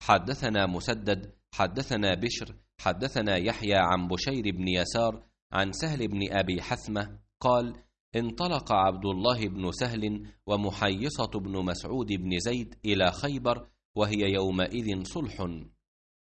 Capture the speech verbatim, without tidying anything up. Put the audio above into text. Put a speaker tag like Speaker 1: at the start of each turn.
Speaker 1: حدثنا مسدد حدثنا بشر حدثنا يحيى عن بشير بن يسار عن سهل بن أبي حثمة قال: انطلق عبد الله بن سهل ومحيصة بن مسعود بن زيد إلى خيبر وهي يومئذ صلح.